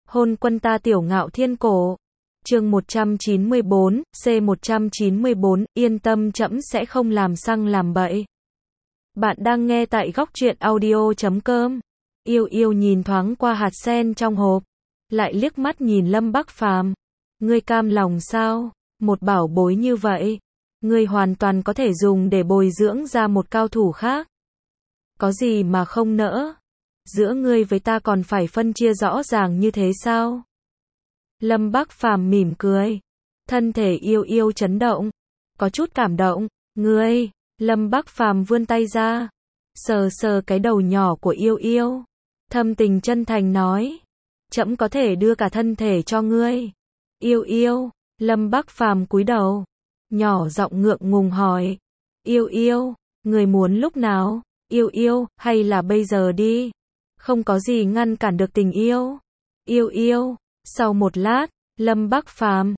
Hôn quân ta tiểu ngạo thiên cổ. Chương 194, C194, yên tâm trẫm sẽ không làm xăng làm bậy. Bạn đang nghe tại góc truyện audio.com. Yêu yêu nhìn thoáng qua hạt sen trong hộp, lại liếc mắt nhìn Lâm Bắc Phàm. Ngươi cam lòng sao? Một bảo bối như vậy, ngươi hoàn toàn có thể dùng để bồi dưỡng ra một cao thủ khác. Có gì mà không nỡ? Giữa ngươi với ta còn phải phân chia rõ ràng như thế sao? Lâm Bắc Phàm mỉm cười. Thân thể yêu yêu chấn động, có chút cảm động. Ngươi, Lâm Bắc Phàm vươn tay ra, sờ sờ cái đầu nhỏ của yêu yêu. Thâm tình chân thành nói, trẫm có thể đưa cả thân thể cho ngươi. Yêu yêu, Lâm Bắc Phàm cúi đầu, nhỏ giọng ngượng ngùng hỏi. Yêu yêu, ngươi muốn lúc nào? Yêu yêu, hay là bây giờ đi? Không có gì ngăn cản được tình yêu. Yêu yêu, sau một lát, Lâm Bắc Phàm,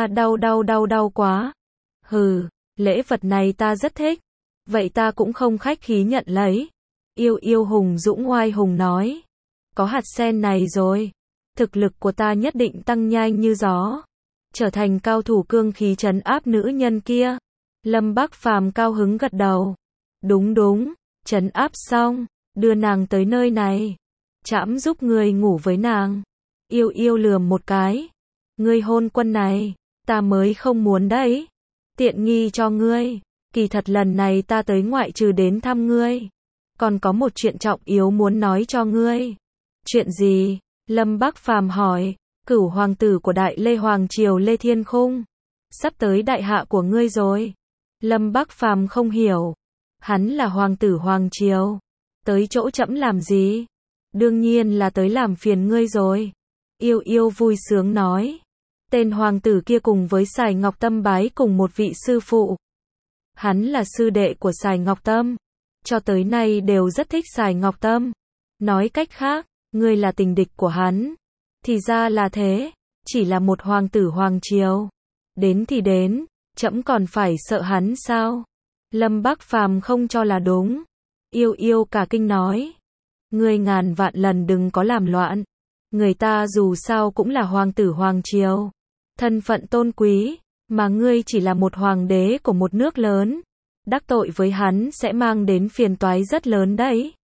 đau quá. Hừ, lễ vật này ta rất thích, vậy ta cũng không khách khí nhận lấy. Yêu yêu hùng dũng oai hùng nói, có hạt sen này rồi, thực lực của ta nhất định tăng nhanh như gió, trở thành cao thủ cương khí trấn áp nữ nhân kia. Lâm Bắc Phàm cao hứng gật đầu. Đúng, trấn áp xong, đưa nàng tới nơi này, trẫm giúp ngươi ngủ với nàng. Yêu yêu lườm một cái. Ngươi hôn quân này, ta mới không muốn đấy. Tiện nghi cho ngươi. Kỳ thật lần này ta tới ngoại trừ đến thăm ngươi, còn có một chuyện trọng yếu muốn nói cho ngươi. Chuyện gì? Lâm Bắc Phàm hỏi. Cửu hoàng tử của Đại Lê Hoàng Triều Lê Thiên Khung sắp tới đại hạ của ngươi rồi. Lâm Bắc Phàm không hiểu. Hắn là hoàng tử Hoàng Triều, tới chỗ trẫm làm gì? Đương nhiên là tới làm phiền ngươi rồi. Yêu yêu vui sướng nói. Tên hoàng tử kia cùng với Sài Ngọc Tâm bái cùng một vị sư phụ. Hắn là sư đệ của Sài Ngọc Tâm, cho tới nay đều rất thích Sài Ngọc Tâm. Nói cách khác, ngươi là tình địch của hắn. Thì ra là thế, chỉ là một hoàng tử Hoàng Triều. Đến thì đến, trẫm còn phải sợ hắn sao? Lâm Bắc Phàm không cho là đúng. Yêu yêu cả kinh nói. Ngươi ngàn vạn lần đừng có làm loạn. Người ta dù sao cũng là hoàng tử Hoàng Triều, thân phận tôn quý, mà ngươi chỉ là một hoàng đế của một nước lớn. Đắc tội với hắn sẽ mang đến phiền toái rất lớn đấy.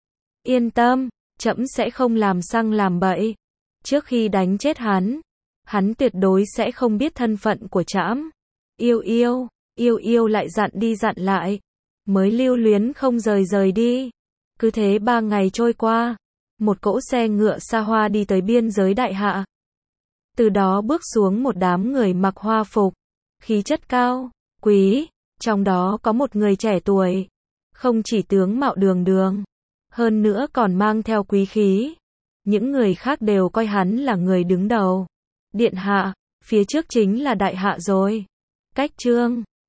Yên tâm, trẫm sẽ không làm xăng làm bậy. Trước khi đánh chết hắn tuyệt đối sẽ không biết thân phận của trẫm. Yêu yêu lại dặn đi dặn lại, mới lưu luyến không rời đi. Cứ thế 3 ngày trôi qua, một cỗ xe ngựa xa hoa đi tới biên giới đại hạ. Từ đó bước xuống một đám người mặc hoa phục, khí chất cao, quý, trong đó có một người trẻ tuổi, không chỉ tướng mạo đường, hơn nữa còn mang theo quý khí. Những người khác đều coi hắn là người đứng đầu. Điện hạ, phía trước chính là đại hạ rồi. Cách chương